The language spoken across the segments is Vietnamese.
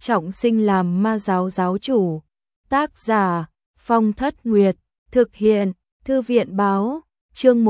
trọng sinh làm ma giáo giáo chủ. Tác giả Phong Thất Nguyệt, thực hiện Thư viện báo, chương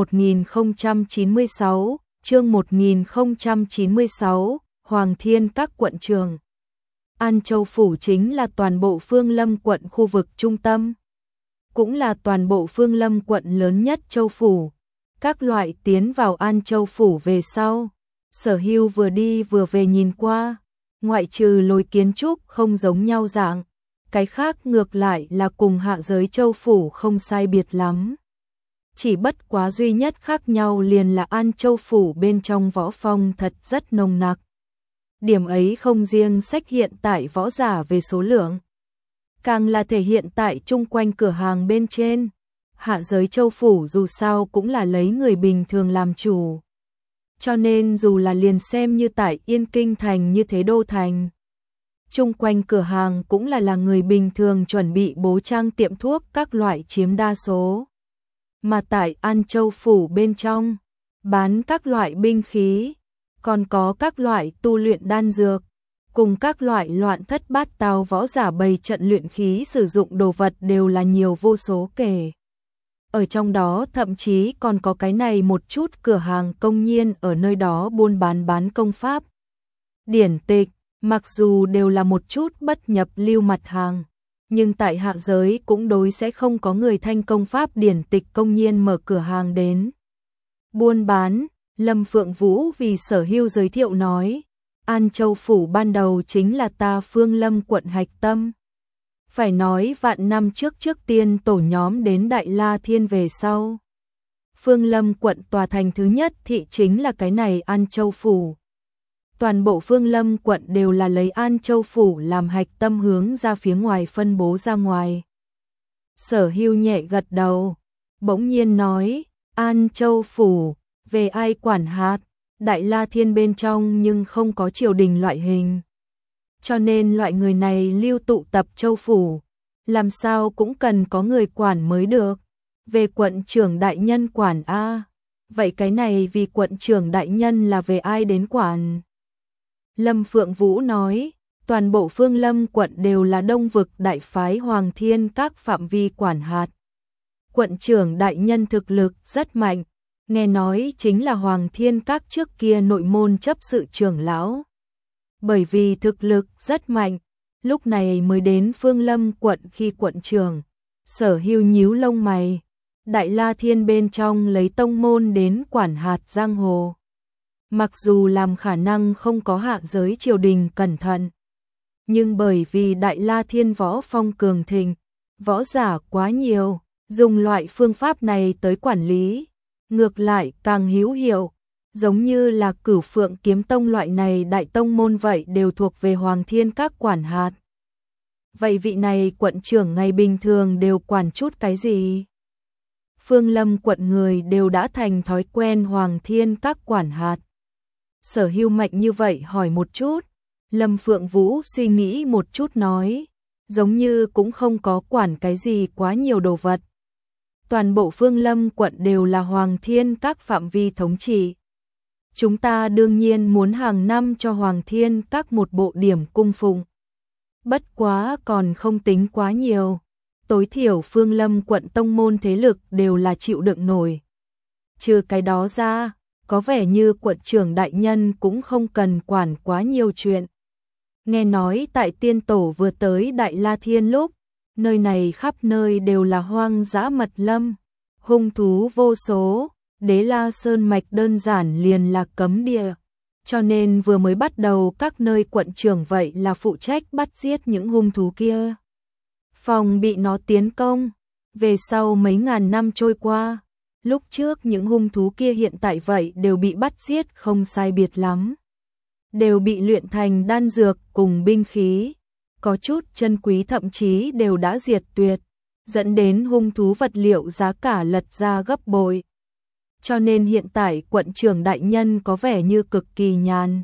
1096, Hoàng Thiên Các quận trường. An Châu Phủ chính là toàn bộ Phương Lâm quận khu vực trung tâm, cũng là toàn bộ Phương Lâm quận lớn nhất Châu Phủ. Các loại tiến vào An Châu Phủ về sau, Sở Hưu vừa đi vừa về nhìn qua, ngoại trừ lối kiến trúc không giống nhau dạng, cái khác ngược lại là cùng hạ giới Châu Phủ không sai biệt lắm. Chỉ bất quá duy nhất khác nhau liền là An Châu Phủ bên trong võ phong thật rất nồng nặc. Điểm ấy không riêng sách hiện tại võ giả về số lượng, càng là thể hiện tại chung quanh cửa hàng bên trên. Hạ giới Châu Phủ dù sao cũng là lấy người bình thường làm chủ, cho nên dù là liền xem như tại Yên Kinh thành như thế đô thành, chung quanh cửa hàng cũng là người bình thường chuẩn bị bố trang tiệm thuốc các loại chiếm đa số. Mà tại An Châu Phủ bên trong, bán các loại binh khí, còn có các loại tu luyện đan dược, cùng các loại loạn thất bát tao võ giả bày trận luyện khí sử dụng đồ vật đều là nhiều vô số kể. Ở trong đó thậm chí còn có cái này một chút cửa hàng công nhiên ở nơi đó buôn bán công pháp, điển tịch, mặc dù đều là một chút bất nhập lưu mặt hàng, nhưng tại hạ giới cũng đối sẽ không có người thanh công pháp điển tịch công nhiên mở cửa hàng đến buôn bán. Lâm Phượng Vũ vì Sở Hưu giới thiệu nói, An Châu Phủ ban đầu chính là ta Phương Lâm quận hạch tâm. Phải nói vạn năm trước tiên tổ nhóm đến Đại La Thiên về sau, Phương Lâm quận tòa thành thứ nhất thị chính là cái này An Châu Phủ. Toàn bộ Phương Lâm quận đều là lấy An Châu Phủ làm hạch tâm hướng ra phía ngoài phân bố ra ngoài. Sở Hưu nhẹ gật đầu, bỗng nhiên nói, An Châu Phủ, về ai quản hạt? Đại La Thiên bên trong nhưng không có triều đình loại hình, cho nên loại người này lưu tụ tập Châu Phủ, làm sao cũng cần có người quản mới được. Về quận trưởng đại nhân quản a? Vậy cái này vì quận trưởng đại nhân là về ai đến quản? Lâm Phượng Vũ nói, toàn bộ Phương Lâm quận đều là Đông vực đại phái Hoàng Thiên Các phạm vi quản hạt. Quận trưởng đại nhân thực lực rất mạnh, nghe nói chính là Hoàng Thiên Các trước kia nội môn chấp sự trưởng lão. Bởi vì thực lực rất mạnh, lúc này mới đến Phương Lâm quận khi quận trưởng. Sở Hưu nhíu lông mày, Đại La Thiên bên trong lấy tông môn đến quản hạt giang hồ. Mặc dù làm khả năng không có hạ giới triều đình cẩn thận, nhưng bởi vì Đại La Thiên võ phong cường thịnh, võ giả quá nhiều, dùng loại phương pháp này tới quản lý, ngược lại càng hữu hiệu. Giống như là Cửu Phượng Kiếm Tông loại này đại tông môn vậy đều thuộc về Hoàng Thiên Các quản hạt. Vậy vị này quận trưởng ngày bình thường đều quản chút cái gì? Phương Lâm quận người đều đã thành thói quen Hoàng Thiên Các quản hạt. Sở Hưu mạnh như vậy hỏi một chút, Lâm Phượng Vũ suy nghĩ một chút nói, giống như cũng không có quản cái gì quá nhiều đồ vật. Toàn bộ Phương Lâm quận đều là Hoàng Thiên Các phạm vi thống trị. Chúng ta đương nhiên muốn hàng năm cho Hoàng Thiên Các một bộ điểm cung phụng. Bất quá còn không tính quá nhiều, tối thiểu Phương Lâm quận tông môn thế lực đều là chịu đựng nổi. Trừ cái đó ra, có vẻ như quận trưởng đại nhân cũng không cần quản quá nhiều chuyện. Nghe nói tại tiên tổ vừa tới Đại La Thiên lúc, nơi này khắp nơi đều là hoang dã mật lâm, hung thú vô số, Đế La Sơn mạch đơn giản liền là cấm địa, cho nên vừa mới bắt đầu các nơi quận trưởng vậy là phụ trách bắt giết những hung thú kia, phòng bị nó tiến công. Về sau mấy ngàn năm trôi qua, lúc trước những hung thú kia hiện tại vậy đều bị bắt giết không sai biệt lắm, đều bị luyện thành đan dược cùng binh khí, có chút chân quý thậm chí đều đã diệt tuyệt, dẫn đến hung thú vật liệu giá cả lật ra gấp bội. Cho nên hiện tại quận trưởng đại nhân có vẻ như cực kỳ nhàn.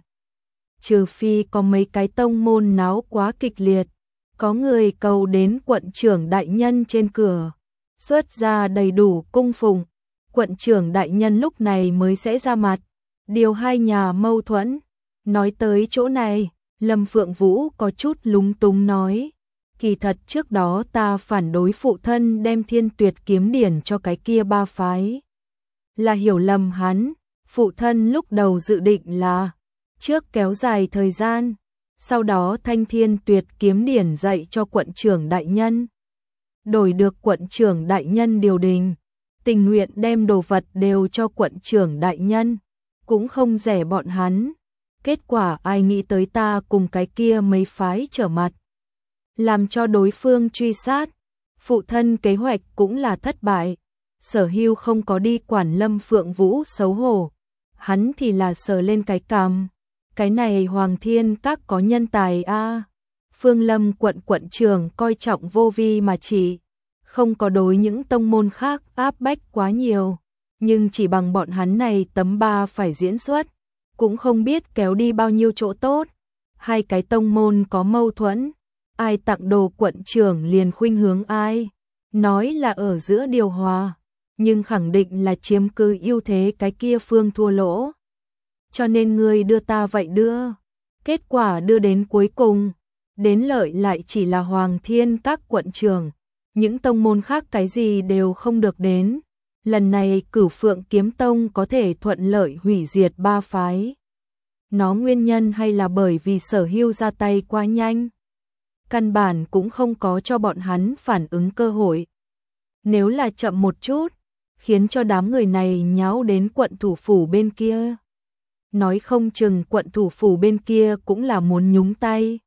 Trừ phi có mấy cái tông môn náo quá kịch liệt, có người cầu đến quận trưởng đại nhân trên cửa, xuất ra đầy đủ cung phụng, quận trưởng đại nhân lúc này mới sẽ ra mặt, điều hai nhà mâu thuẫn. Nói tới chỗ này, Lâm Phượng Vũ có chút lúng túng nói, kỳ thật trước đó ta phản đối phụ thân đem Thiên Tuyệt kiếm điển cho cái kia ba phái. Là hiểu lầm hắn, phụ thân lúc đầu dự định là trước kéo dài thời gian, sau đó thanh Thiên Tuyệt kiếm điển dạy cho quận trưởng đại nhân. Đổi được quận trưởng đại nhân điều đình, tình nguyện đem đồ vật đều cho quận trưởng đại nhân, cũng không rẻ bọn hắn. Kết quả ai nghĩ tới ta cùng cái kia mấy phái trở mặt, làm cho đối phương truy sát, phụ thân kế hoạch cũng là thất bại. Sở Hưu không có đi quản Lâm Phượng Vũ xấu hổ, hắn thì là sờ lên cái cằm, cái này Hoàng Thiên Các có nhân tài a. Phương Lâm quận quận trưởng coi trọng vô vi mà chỉ, không có đối những tông môn khác áp bách quá nhiều, nhưng chỉ bằng bọn hắn này tấm ba phải diễn xuất, cũng không biết kéo đi bao nhiêu chỗ tốt. Hai cái tông môn có mâu thuẫn, ai tặng đồ quận trưởng liền khuynh hướng ai, nói là ở giữa điều hòa, nhưng khẳng định là chiếm cứ ưu thế cái kia phương thua lỗ. Cho nên ngươi đưa ta vậy đưa, kết quả đưa đến cuối cùng, đến lợi lại chỉ là Hoàng Thiên Các quận trưởng, những tông môn khác cái gì đều không được đến. Lần này Cửu Phượng Kiếm Tông có thể thuận lợi hủy diệt ba phái. Nó nguyên nhân hay là bởi vì Sở Hưu ra tay quá nhanh, căn bản cũng không có cho bọn hắn phản ứng cơ hội. Nếu là chậm một chút, khiến cho đám người này nháo đến quận thủ phủ bên kia, nói không chừng quận thủ phủ bên kia cũng là muốn nhúng tay.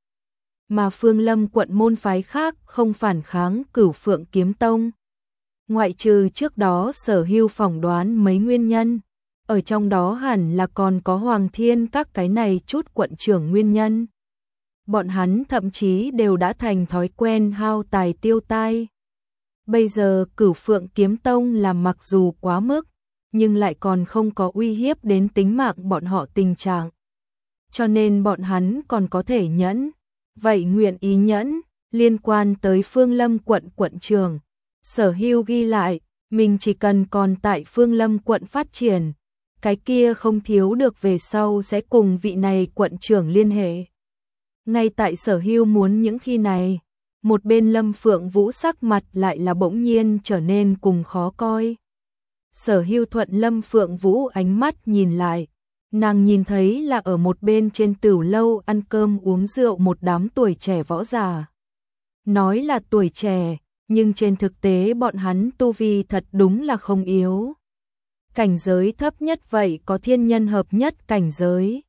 Mà Phương Lâm quận môn phái khác không phản kháng Cửu Phượng Kiếm Tông. Ngoại trừ trước đó Sở Hưu phỏng đoán mấy nguyên nhân, ở trong đó hẳn là còn có Hoàng Thiên Các cái này chút quận trưởng nguyên nhân. Bọn hắn thậm chí đều đã thành thói quen hao tài tiêu tai. Bây giờ Cửu Phượng Kiếm Tông làm mặc dù quá mức, nhưng lại còn không có uy hiếp đến tính mạng bọn họ tình trạng. Cho nên bọn hắn còn có thể nhẫn, vậy nguyện ý nhẫn. Liên quan tới Phương Lâm quận quận trưởng, Sở Hưu ghi lại, mình chỉ cần còn tại Phương Lâm quận phát triển, cái kia không thiếu được về sau sẽ cùng vị này quận trưởng liên hệ. Ngay tại Sở Hưu muốn những khi này, một bên Lâm Phượng Vũ sắc mặt lại là bỗng nhiên trở nên cùng khó coi. Sở Hưu thuận Lâm Phượng Vũ ánh mắt nhìn lại, nàng nhìn thấy là ở một bên trên tửu lâu ăn cơm uống rượu một đám tuổi trẻ võ giả. Nói là tuổi trẻ, nhưng trên thực tế bọn hắn tu vi thật đúng là không yếu. Cảnh giới thấp nhất vậy có thiên nhân hợp nhất cảnh giới.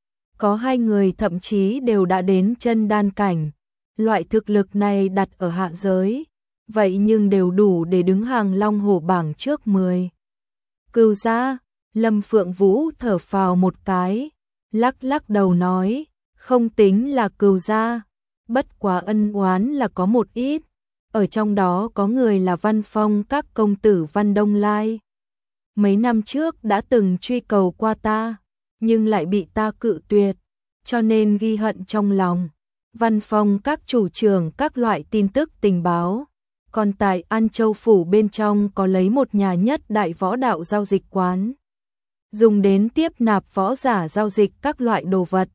Có hai người thậm chí đều đã đến chân đan cảnh. Loại thực lực này đặt ở hạ giới, vậy nhưng đều đủ để đứng hàng long hổ bảng trước 10. Cửu gia, Lâm Phượng Vũ thở phào một cái, lắc lắc đầu nói, không tính là Cửu gia, bất quá ân oán là có một ít, ở trong đó có người là Văn Phong Các công tử Văn Đông Lai. Mấy năm trước đã từng truy cầu qua ta, nhưng lại bị ta cự tuyệt, cho nên ghi hận trong lòng. Văn Phong Các chủ trưởng các loại tin tức tình báo, còn tại An Châu phủ bên trong có lấy một nhà nhất đại võ đạo giao dịch quán, dùng đến tiếp nạp võ giả giao dịch các loại đồ vật.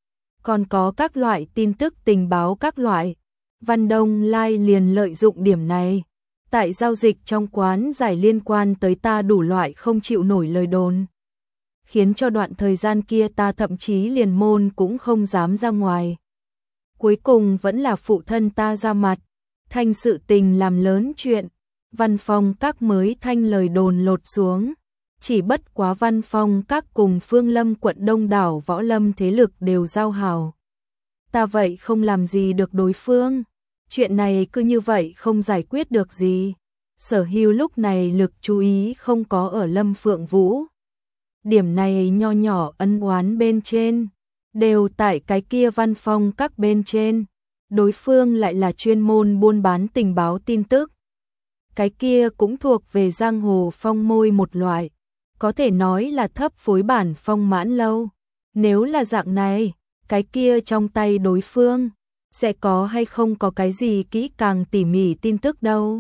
Còn có các loại tin tức tình báo các loại. Văn Đông Lai liền lợi dụng điểm này, tại giao dịch trong quán giải liên quan tới ta đủ loại không chịu nổi lời đồn, khiến cho đoạn thời gian kia ta thậm chí liền môn cũng không dám ra ngoài. Cuối cùng vẫn là phụ thân ta ra mặt, thanh sự tình làm lớn chuyện, Văn Phong Các mới thanh lời đồn lột xuống. Chỉ bất quá Văn Phong Các cùng Phương Lâm quận đông đảo võ lâm thế lực đều giao hảo. Ta vậy không làm gì được đối phương, chuyện này cứ như vậy không giải quyết được gì. Sở Hưu lúc này lực chú ý không có ở Lâm Phượng Vũ. Điểm này nho nhỏ ân oán bên trên, đều tại cái kia Văn Phong Các bên trên. Đối phương lại là chuyên môn buôn bán tình báo tin tức. Cái kia cũng thuộc về giang hồ phong môi một loại, có thể nói là thấp phối bản Phong Mãn Lâu. Nếu là dạng này, cái kia trong tay đối phương sẽ có hay không có cái gì kỹ càng tỉ mỉ tin tức đâu.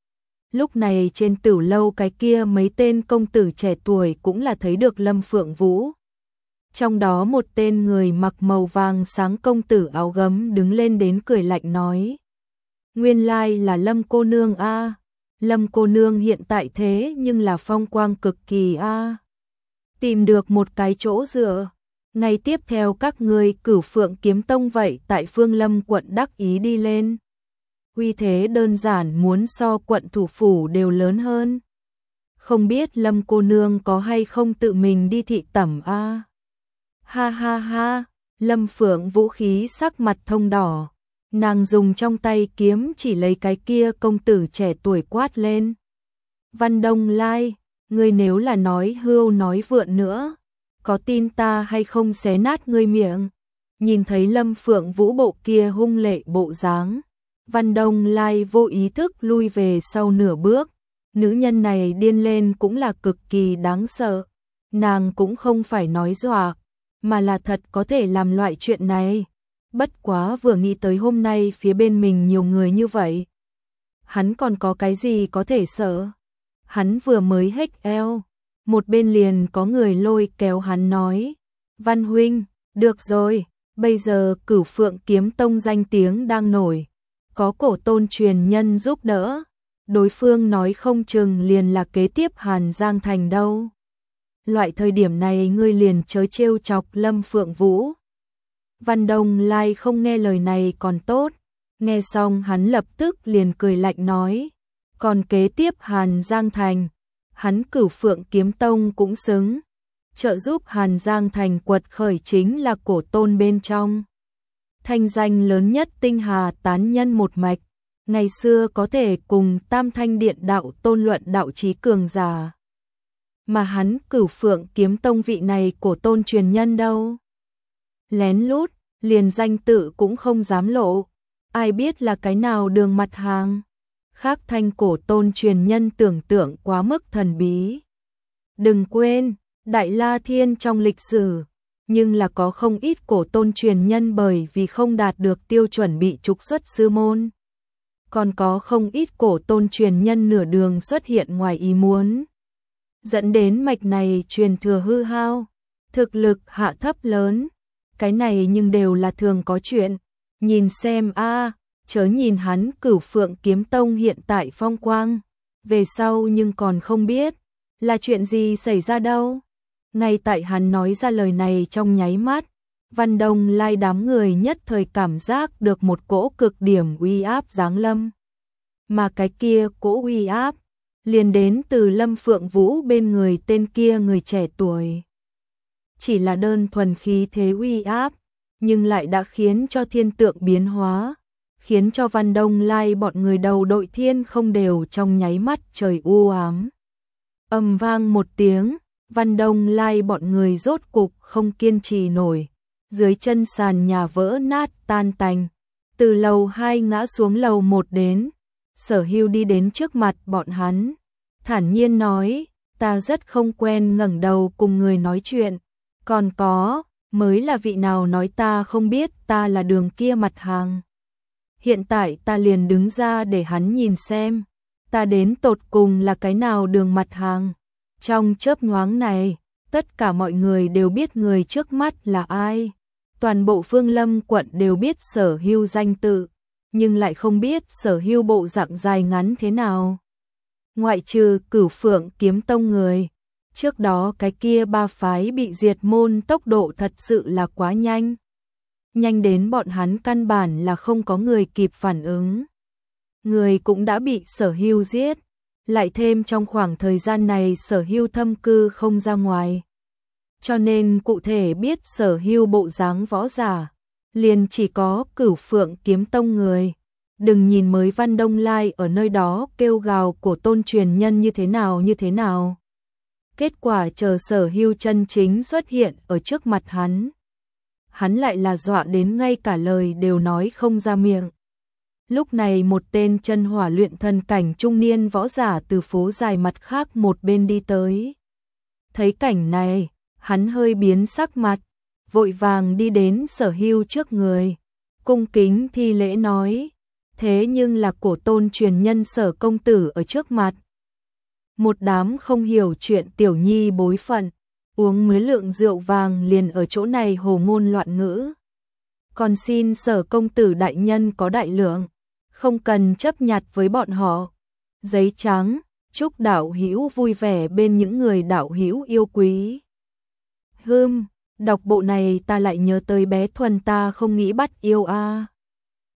Lúc này trên tửu lâu cái kia mấy tên công tử trẻ tuổi cũng là thấy được Lâm Phượng Vũ. Trong đó một tên người mặc màu vàng sáng công tử áo gấm đứng lên đến cười lạnh nói. Nguyên lai là Lâm cô nương a. Lâm cô nương hiện tại thế nhưng là phong quang cực kỳ a. Tìm được một cái chỗ dựa. Ngày tiếp theo các ngươi Cửu Phượng Kiếm Tông vậy tại Phương Lâm quận đắc ý đi lên. Uy thế đơn giản muốn so quận thủ phủ đều lớn hơn. Không biết Lâm cô nương có hay không tự mình đi thị tẩm a. Ha ha ha, Lâm Phượng vũ khí sắc mặt thông đỏ. Nàng dùng trong tay kiếm chỉ lấy cái kia công tử trẻ tuổi quát lên. Văn Đông Lai, ngươi nếu là nói hưu nói vượn nữa, có tin ta hay không xé nát ngươi miệng. Nhìn thấy Lâm Phượng vũ bộ kia hung lệ bộ dáng, Văn Đông Lai vô ý thức lui về sau nửa bước. Nữ nhân này điên lên cũng là cực kỳ đáng sợ. Nàng cũng không phải nói dọa, mà là thật có thể làm loại chuyện này. Bất quá vừa nghĩ tới hôm nay phía bên mình nhiều người như vậy. Hắn còn có cái gì có thể sợ. Hắn vừa mới hếch eo. Một bên liền có người lôi kéo hắn nói. Văn huynh, được rồi, bây giờ Cửu Phượng Kiếm Tông danh tiếng đang nổi. Có cổ tôn truyền nhân giúp đỡ. Đối phương nói không chừng liền là kế tiếp Hàn Giang Thành đâu. Loại thời điểm này ngươi liền chớ trêu chọc Lâm Phượng Vũ. Văn Đông Lai không nghe lời này còn tốt. Nghe xong hắn lập tức liền cười lạnh nói. Còn kế tiếp Hàn Giang Thành, hắn Cửu Phượng Kiếm Tông cũng xứng. Trợ giúp Hàn Giang Thành quật khởi chính là cổ tôn bên trong. Thanh danh lớn nhất tinh hà tán nhân một mạch. Ngày xưa có thể cùng Tam Thanh Điện đạo tôn luận đạo trí cường giả. Mà hắn Cửu Phượng Kiếm Tông vị này cổ tôn truyền nhân đâu. Lén lút, liền danh tự cũng không dám lộ. Ai biết là cái nào đường mặt hàng. Khác thanh cổ tôn truyền nhân tưởng tượng quá mức thần bí. Đừng quên, Đại La Thiên trong lịch sử, nhưng là có không ít cổ tôn truyền nhân bởi vì không đạt được tiêu chuẩn bị trục xuất sư môn. Còn có không ít cổ tôn truyền nhân nửa đường xuất hiện ngoài ý muốn. Dẫn đến mạch này truyền thừa hư hao, thực lực hạ thấp lớn. Cái này nhưng đều là thường có chuyện. Nhìn xem a, chớ nhìn hắn Cửu Phượng Kiếm Tông hiện tại phong quang. Về sau nhưng còn không biết là chuyện gì xảy ra đâu. Ngay tại hắn nói ra lời này trong nháy mắt, Văn Đông Lai đám người nhất thời cảm giác được một cỗ cực điểm uy áp giáng lâm. Mà cái kia cỗ uy áp liền đến từ Lâm Phượng Vũ bên người tên kia người trẻ tuổi. Chỉ là đơn thuần khí thế uy áp, nhưng lại đã khiến cho thiên tượng biến hóa, khiến cho Văn Đông Lai bọn người đầu đội thiên không đều trong nháy mắt trời u ám. Ầm vang một tiếng, Văn Đông Lai bọn người rốt cục không kiên trì nổi, dưới chân sàn nhà vỡ nát tan tành, từ lầu 2 ngã xuống lầu 1 đến. Sở Hưu đi đến trước mặt bọn hắn, thản nhiên nói, ta rất không quen ngẩng đầu cùng người nói chuyện, còn có, mới là vị nào nói ta không biết ta là đường kia mặt hàng. Hiện tại ta liền đứng ra để hắn nhìn xem, ta đến tột cùng là cái nào đường mặt hàng. Trong chớp nhoáng này, tất cả mọi người đều biết người trước mắt là ai. Toàn bộ Phương Lâm quận đều biết Sở Hưu danh tự, nhưng lại không biết Sở Hưu bộ dạng dài ngắn thế nào. Ngoại trừ Cửu Phượng Kiếm Tông người, trước đó cái kia ba phái bị diệt môn tốc độ thật sự là quá nhanh. Nhanh đến bọn hắn căn bản là không có người kịp phản ứng. Người cũng đã bị Sở Hưu giết, lại thêm trong khoảng thời gian này Sở Hưu thâm cư không ra ngoài. Cho nên cụ thể biết Sở Hưu bộ dáng võ giả, liền chỉ có Cửu Phượng Kiếm Tông người. Đừng nhìn mới Văn Đông Lai ở nơi đó kêu gào cổ tôn truyền nhân như thế nào. Kết quả chờ Sở Hưu chân chính xuất hiện ở trước mặt hắn. Hắn lại là dọa đến ngay cả lời đều nói không ra miệng. Lúc này một tên chân hỏa luyện thần cảnh trung niên võ giả từ phố dài mặt khác một bên đi tới. Thấy cảnh này, hắn hơi biến sắc mặt, vội vàng đi đến Sở Hưu trước người, cung kính thi lễ nói, thế nhưng là cổ tôn truyền nhân Sở công tử ở trước mặt. Một đám không hiểu chuyện tiểu nhi bối phận, uống mấy lượng rượu vàng liền ở chỗ này hồ ngôn loạn ngữ. Còn xin Sở công tử đại nhân có đại lượng, không cần chấp nhặt với bọn họ. Giấy trắng, chúc đạo hữu vui vẻ bên những người đạo hữu yêu quý. Đọc bộ này ta lại nhớ tới bé Thuần ta không nghĩ bắt yêu a.